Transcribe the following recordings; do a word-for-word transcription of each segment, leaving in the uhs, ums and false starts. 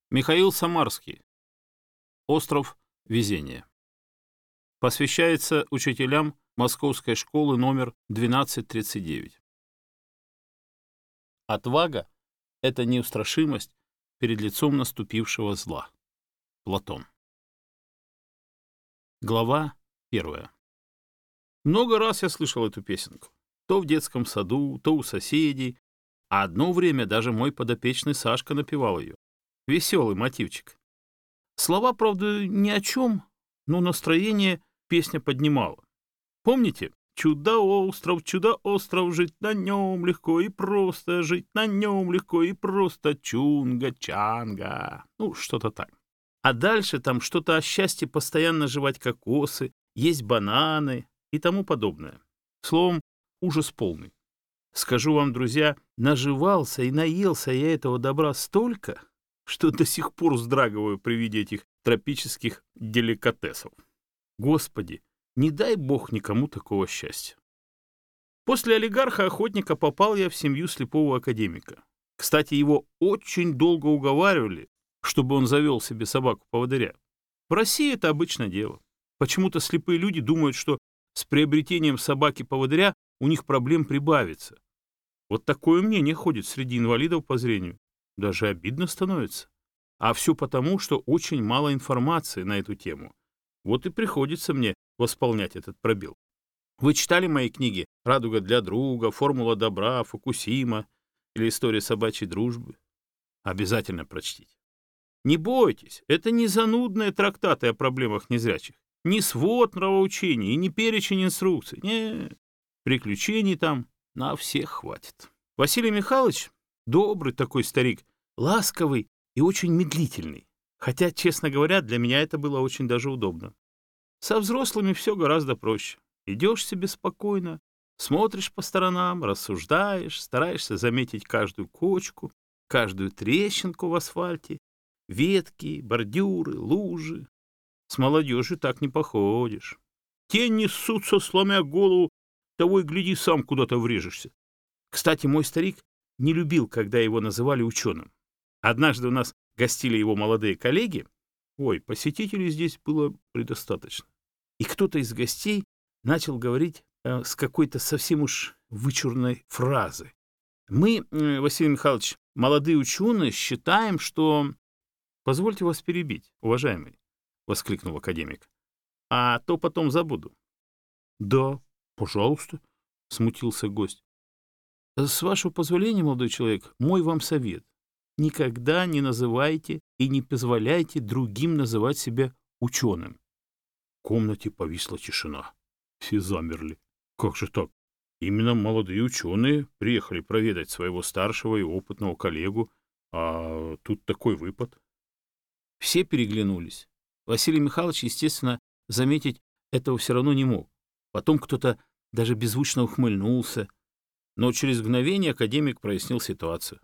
Михаил Самарский. Остров везения. Посвящается учителям Московской школы номер двенадцать тридцать девять. Отвага — это неустрашимость перед лицом наступившего зла. Платон. Глава первая. Много раз я слышал эту песенку. То в детском саду, то у соседей. А одно время даже мой подопечный Сашка напевал ее. Веселый мотивчик. Слова, правда, ни о чем, но настроение песня поднимала. Помните? Чудо-остров, чудо-остров, жить на нем легко и просто, жить на нем легко и просто, чунга-чанга. Ну, что-то так. А дальше там что-то о счастье постоянно жевать кокосы, есть бананы и тому подобное. Словом, ужас полный. Скажу вам, друзья, наживался и наелся я этого добра столько, что до сих пор вздрагиваю при виде этих тропических деликатесов. Господи, не дай Бог никому такого счастья. После олигарха-охотника попал я в семью слепого академика. Кстати, его очень долго уговаривали, чтобы он завел себе собаку-поводыря. В России это обычное дело. Почему-то слепые люди думают, что с приобретением собаки-поводыря у них проблем прибавится. Вот такое мнение ходит среди инвалидов по зрению. Даже обидно становится. А все потому, что очень мало информации на эту тему. Вот и приходится мне восполнять этот пробел. Вы читали мои книги «Радуга для друга», «Формула добра», «Фукусима» или «История собачьей дружбы»? Обязательно прочтите. Не бойтесь, это не занудные трактаты о проблемах незрячих, не свод нравоучений и не перечень инструкций. Нет, приключений там на всех хватит. Василий Михайлович добрый такой старик, ласковый и очень медлительный. Хотя, честно говоря, для меня это было очень даже удобно. Со взрослыми все гораздо проще. Идешь себе спокойно, смотришь по сторонам, рассуждаешь, стараешься заметить каждую кочку, каждую трещинку в асфальте, ветки, бордюры, лужи. С молодежью так не походишь. Те несутся, сломя голову, того и гляди, сам куда-то врежешься. Кстати, мой старик не любил, когда его называли ученым. Однажды у нас гостили его молодые коллеги. Ой, посетителей здесь было предостаточно. И кто-то из гостей начал говорить э, с какой-то совсем уж вычурной фразы. Мы, э, Василий Михайлович, молодые ученые, считаем, что... Позвольте вас перебить, уважаемый, — воскликнул академик. А то потом забуду. Да, пожалуйста, — смутился гость. С вашего позволения, молодой человек, мой вам совет. Никогда не называйте и не позволяйте другим называть себя ученым. В комнате повисла тишина. Все замерли. Как же так? Именно молодые ученые приехали проведать своего старшего и опытного коллегу, а тут такой выпад. Все переглянулись. Василий Михайлович, естественно, заметить этого все равно не мог. Потом кто-то даже беззвучно ухмыльнулся. Но через мгновение академик прояснил ситуацию.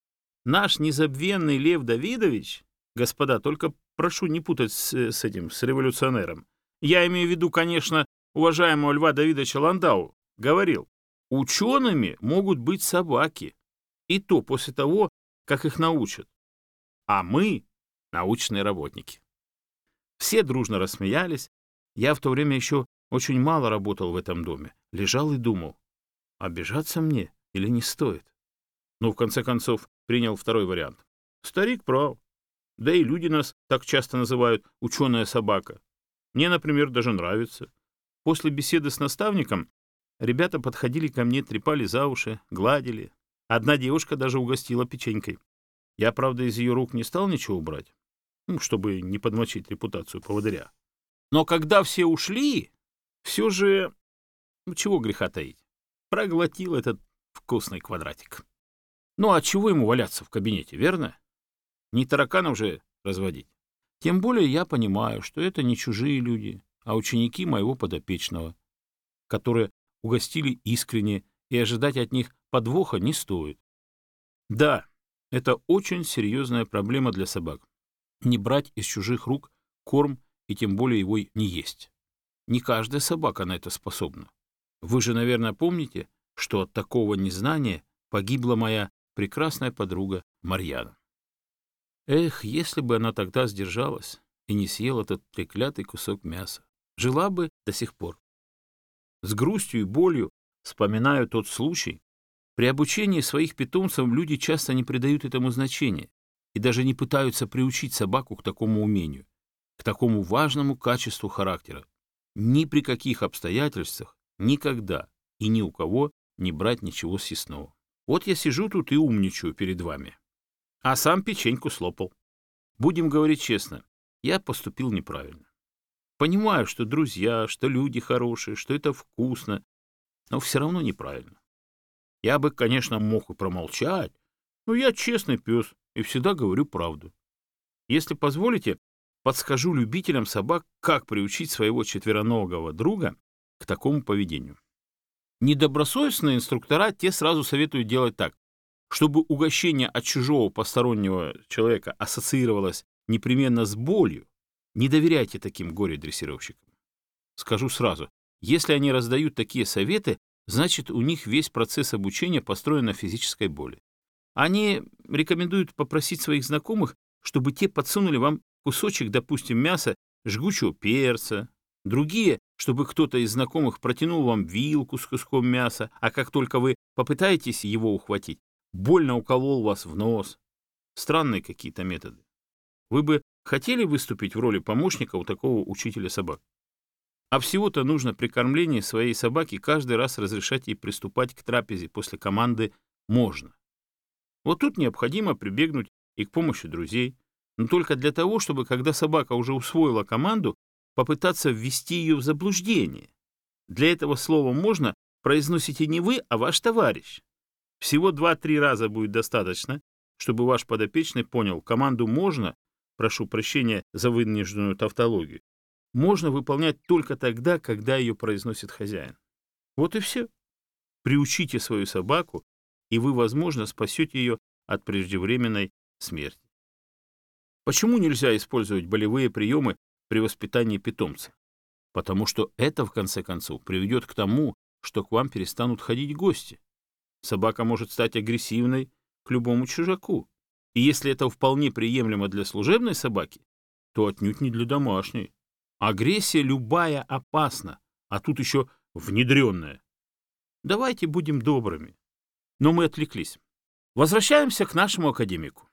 Наш незабвенный Лев Давидович, господа, только прошу не путать с, с этим, с революционером, я имею в виду, конечно, уважаемого Льва Давидовича Ландау, говорил, учеными могут быть собаки, и то после того, как их научат. А мы — научные работники. Все дружно рассмеялись. Я в то время еще очень мало работал в этом доме. Лежал и думал, обижаться мне или не стоит? Но в конце концов принял второй вариант. Старик прав. Да и люди нас так часто называют «ученая собака». Мне, например, даже нравится. После беседы с наставником ребята подходили ко мне, трепали за уши, гладили. Одна девушка даже угостила печенькой. Я, правда, из ее рук не стал ничего брать, ну, чтобы не подмочить репутацию поводыря. Но когда все ушли, все же, ну, чего греха таить, проглотил этот вкусный квадратик. Ну, а чего ему валяться в кабинете, верно? Не тараканов же разводить. Тем более я понимаю, что это не чужие люди, а ученики моего подопечного, которые угостили искренне, и ожидать от них подвоха не стоит. Да, это очень серьезная проблема для собак. Не брать из чужих рук корм и тем более его не есть. Не каждая собака на это способна. Вы же, наверное, помните, что от такого незнания погибла моя прекрасная подруга Марьяна. Эх, если бы она тогда сдержалась и не съела этот треклятый кусок мяса, жила бы до сих пор. С грустью и болью вспоминаю тот случай. При обучении своих питомцев люди часто не придают этому значения и даже не пытаются приучить собаку к такому умению, к такому важному качеству характера. Ни при каких обстоятельствах, никогда и ни у кого не брать ничего съестного. Вот я сижу тут и умничаю перед вами, а сам печеньку слопал. Будем говорить честно, я поступил неправильно. Понимаю, что друзья, что люди хорошие, что это вкусно, но все равно неправильно. Я бы, конечно, мог и промолчать, но я честный пес и всегда говорю правду. Если позволите, подскажу любителям собак, как приучить своего четвероногого друга к такому поведению. Недобросовестные инструктора те сразу советуют делать так, чтобы угощение от чужого постороннего человека ассоциировалось непременно с болью. Не доверяйте таким горе-дрессировщикам. Скажу сразу, если они раздают такие советы, значит, у них весь процесс обучения построен на физической боли. Они рекомендуют попросить своих знакомых, чтобы те подсунули вам кусочек, допустим, мяса, жгучего перца. Другие, чтобы кто-то из знакомых протянул вам вилку с куском мяса, а как только вы попытаетесь его ухватить, больно уколол вас в нос. Странные какие-то методы. Вы бы хотели выступить в роли помощника у такого учителя собак? А всего-то нужно при кормлении своей собаки каждый раз разрешать ей приступать к трапезе после команды «можно». Вот тут необходимо прибегнуть и к помощи друзей, но только для того, чтобы, когда собака уже усвоила команду, попытаться ввести ее в заблуждение. Для этого слова «можно» произносите не вы, а ваш товарищ. Всего два-три раза будет достаточно, чтобы ваш подопечный понял, команду «можно», прошу прощения за вынужденную тавтологию, можно выполнять только тогда, когда ее произносит хозяин. Вот и все. Приучите свою собаку, и вы, возможно, спасете ее от преждевременной смерти. Почему нельзя использовать болевые приемы при воспитании питомца? Потому что это, в конце концов, приведет к тому, что к вам перестанут ходить гости. Собака может стать агрессивной к любому чужаку. И если это вполне приемлемо для служебной собаки, то отнюдь не для домашней. Агрессия любая опасна, а тут еще внедренная. Давайте будем добрыми. Но мы отвлеклись. Возвращаемся к нашему академику.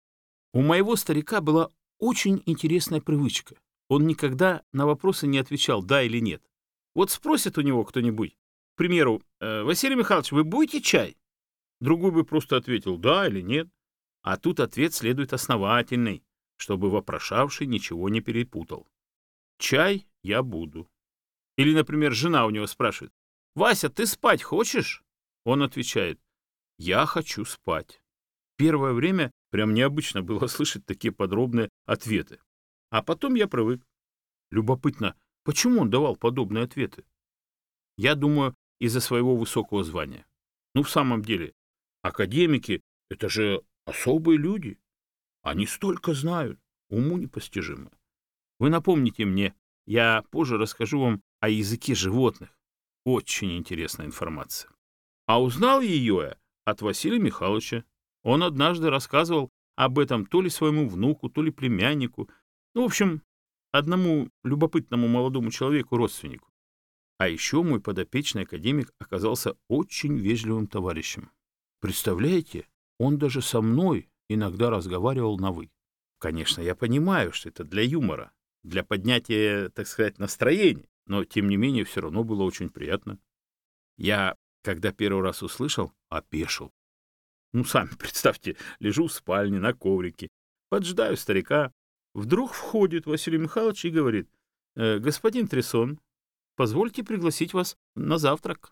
У моего старика была очень интересная привычка. Он никогда на вопросы не отвечал «да» или «нет». Вот спросит у него кто-нибудь, к примеру, «Э, «Василий Михайлович, вы будете чай?» Другой бы просто ответил «да» или «нет». А тут ответ следует основательный, чтобы вопрошавший ничего не перепутал. «Чай я буду». Или, например, жена у него спрашивает: «Вася, ты спать хочешь?» Он отвечает: «Я хочу спать». Первое время прям необычно было слышать такие подробные ответы. А потом я привык. Любопытно, почему он давал подобные ответы? Я думаю, из-за своего высокого звания. Ну, в самом деле, академики — это же особые люди. Они столько знают, уму непостижимо. Вы напомните мне, я позже расскажу вам о языке животных. Очень интересная информация. А узнал ее я от Василия Михайловича. Он однажды рассказывал об этом то ли своему внуку, то ли племяннику. Ну, в общем, одному любопытному молодому человеку-родственнику. А еще мой подопечный академик оказался очень вежливым товарищем. Представляете, он даже со мной иногда разговаривал на «вы». Конечно, я понимаю, что это для юмора, для поднятия, так сказать, настроения, но, тем не менее, все равно было очень приятно. Я, когда первый раз услышал, опешил. Ну, сами представьте, лежу в спальне на коврике, поджидаю старика. Вдруг входит Василий Михайлович и говорит: «Э, господин Трессон, позвольте пригласить вас на завтрак».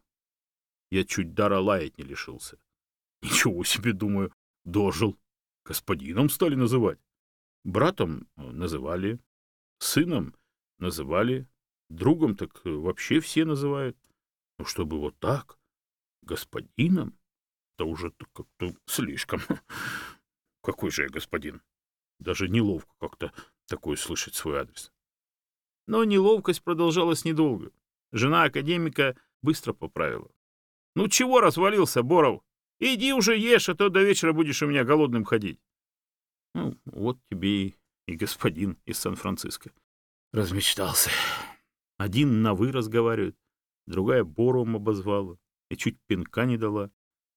Я чуть дара лаять не лишился. Ничего себе, думаю, дожил. Господином стали называть. Братом называли, сыном называли, другом так вообще все называют. Ну, чтобы вот так, господином, это уже как-то слишком. Какой же я господин? Даже неловко как-то такое слышать свой адрес. Но неловкость продолжалась недолго. Жена академика быстро поправила: «Ну чего развалился, Боров? Иди уже ешь, а то до вечера будешь у меня голодным ходить». Ну, вот тебе и, и господин из Сан-Франциско. Размечтался. Один на «вы» разговаривает, другая Боровым обозвала и чуть пинка не дала.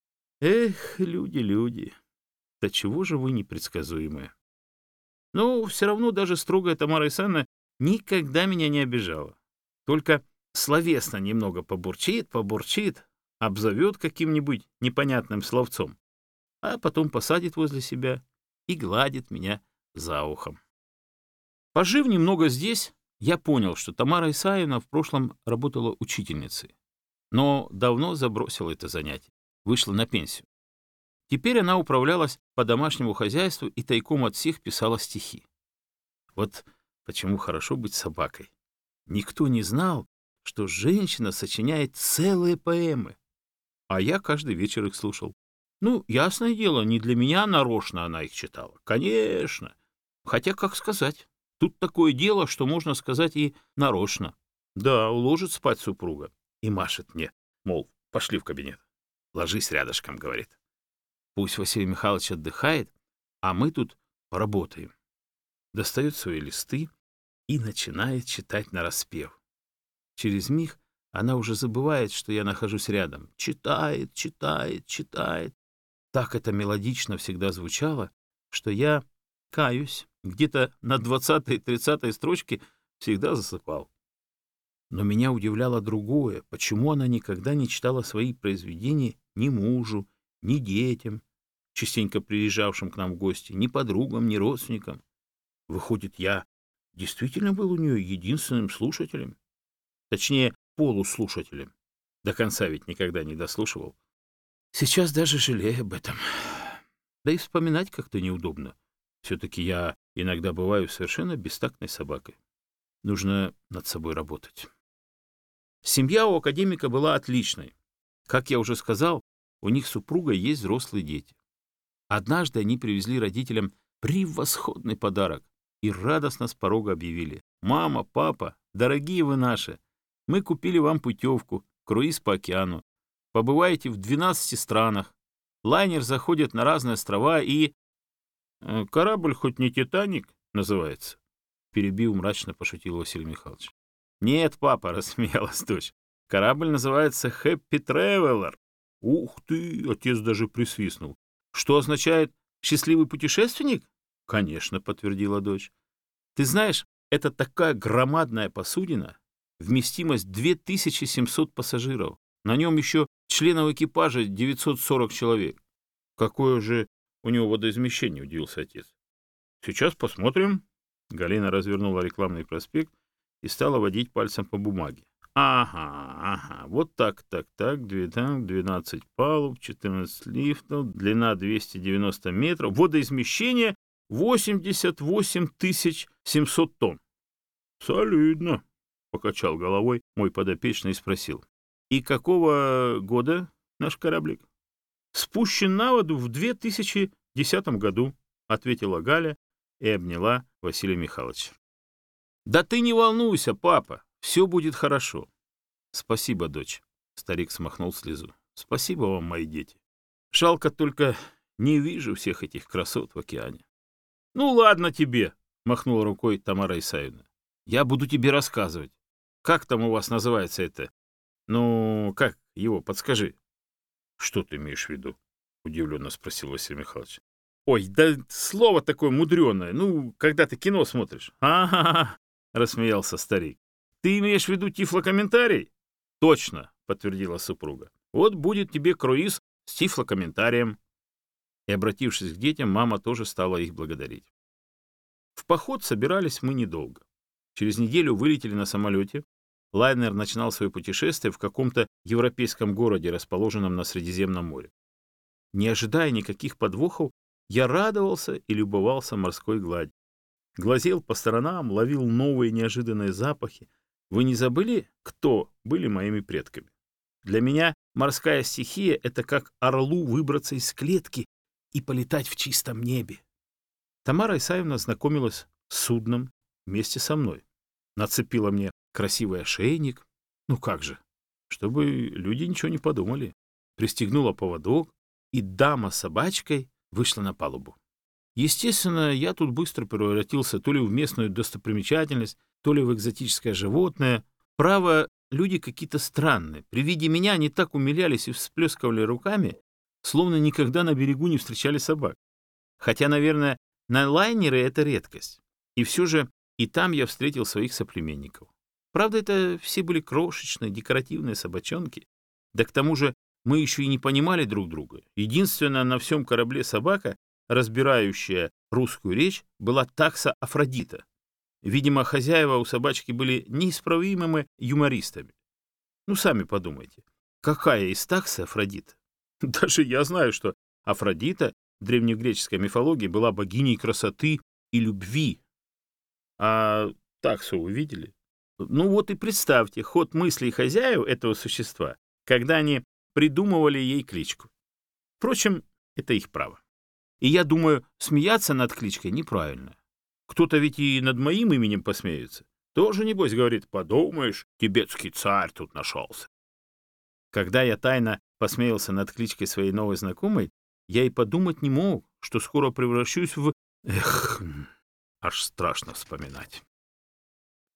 Эх, люди, люди, да чего же вы непредсказуемые? Но все равно даже строгая Тамара Исаевна никогда меня не обижала. Только словесно немного побурчит, побурчит, обзовет каким-нибудь непонятным словцом, а потом посадит возле себя и гладит меня за ухом. Пожив немного здесь, я понял, что Тамара Исаевна в прошлом работала учительницей, но давно забросила это занятие, вышла на пенсию. Теперь она управлялась по домашнему хозяйству и тайком от всех писала стихи. Вот почему хорошо быть собакой. Никто не знал, что женщина сочиняет целые поэмы, а я каждый вечер их слушал. Ну, ясное дело, не для меня нарочно она их читала. Конечно. Хотя, как сказать, тут такое дело, что можно сказать и нарочно. Да, уложит спать супруга и машет мне, мол, пошли в кабинет. Ложись рядышком, говорит. Пусть Василий Михайлович отдыхает, а мы тут поработаем. Достает свои листы и начинает читать нараспев. Через миг она уже забывает, что я нахожусь рядом. Читает, читает, читает. Так это мелодично всегда звучало, что я, каюсь, где-то на двадцатой-тридцатой строчке всегда засыпал. Но меня удивляло другое, почему она никогда не читала свои произведения ни мужу, ни детям, частенько приезжавшим к нам в гости, ни подругам, ни родственникам. Выходит, я действительно был у нее единственным слушателем, точнее, полуслушателем. До конца ведь никогда не дослушивал. Сейчас даже жалею об этом. Да и вспоминать как-то неудобно. Все-таки я иногда бываю совершенно бестактной собакой. Нужно над собой работать. Семья у академика была отличной. Как я уже сказал, у них с супругой есть взрослые дети. Однажды они привезли родителям превосходный подарок и радостно с порога объявили: «Мама, папа, дорогие вы наши, мы купили вам путевку, круиз по океану. Побываете в двенадцати странах. Лайнер заходит на разные острова и...» «Корабль хоть не «Титаник» называется?» Перебив, мрачно пошутил Василий Михайлович. «Нет, папа», — рассмеялась дочь. «Корабль называется «Хэппи Тревелер». «Ух ты!» — отец даже присвистнул. «Что означает «счастливый путешественник»?» «Конечно», — подтвердила дочь. «Ты знаешь, это такая громадная посудина, вместимость две тысячи семьсот пассажиров. На нем еще членов экипажа девятьсот сорок человек». «Какое же у него водоизмещение?» — удивился отец. «Сейчас посмотрим». Галина развернула рекламный проспект и стала водить пальцем по бумаге. Ага, ага, вот так, так, так, двенадцать палуб, четырнадцать лифтов, длина двести девяносто метров, водоизмещение восемьдесят восемь тысяч семьсот тонн. Солидно, покачал головой мой подопечный и спросил. И какого года наш кораблик? Спущен на воду в две тысячи десятом году, ответила Галя и обняла Василия Михайловича. Да ты не волнуйся, папа. Все будет хорошо. Спасибо, дочь. Старик смахнул слезу. Спасибо вам, мои дети. Жалко только, не вижу всех этих красот в океане. Ну ладно тебе, махнула рукой Тамара Исаевна. Я буду тебе рассказывать. Как там у вас называется это? Ну, как его, подскажи. Что ты имеешь в виду? Удивленно спросил Василий Михайлович. Ой, да слово такое мудреное. Ну, когда ты кино смотришь. Ага, рассмеялся старик. Ты имеешь в виду тифлокомментарий? Точно, подтвердила супруга. Вот будет тебе круиз с тифлокомментарием. И, обратившись к детям, мама тоже стала их благодарить. В поход собирались мы недолго. Через неделю вылетели на самолете. Лайнер начинал свое путешествие в каком-то европейском городе, расположенном на Средиземном море. Не ожидая никаких подвохов, я радовался и любовался морской гладью. Глазел по сторонам, ловил новые неожиданные запахи. Вы не забыли, кто были моими предками? Для меня морская стихия — это как орлу выбраться из клетки и полетать в чистом небе. Тамара Исаевна знакомилась с судном вместе со мной. Нацепила мне красивый ошейник. Ну как же, чтобы люди ничего не подумали. Пристегнула поводок, и дама с собачкой вышла на палубу. Естественно, я тут быстро превратился то ли в местную достопримечательность, то ли в экзотическое животное. Право, люди какие-то странные. При виде меня они так умилялись и всплескивали руками, словно никогда на берегу не встречали собак. Хотя, наверное, на лайнере это редкость. И все же и там я встретил своих соплеменников. Правда, это все были крошечные, декоративные собачонки. Да к тому же мы еще и не понимали друг друга. Единственная на всем корабле собака, разбирающая русскую речь, была такса Афродита. Видимо, хозяева у собачки были неисправимыми юмористами. Ну, сами подумайте, какая из таксы Афродита? Даже я знаю, что Афродита в древнегреческой мифологии была богиней красоты и любви. А таксу вы видели? Ну вот и представьте ход мыслей хозяев этого существа, когда они придумывали ей кличку. Впрочем, это их право. И я думаю, смеяться над кличкой неправильно. Кто-то ведь и над моим именем посмеется. Тоже, небось, говорит, подумаешь, тибетский царь тут нашелся. Когда я тайно посмеялся над кличкой своей новой знакомой, я и подумать не мог, что скоро превращусь в... Эх, аж страшно вспоминать.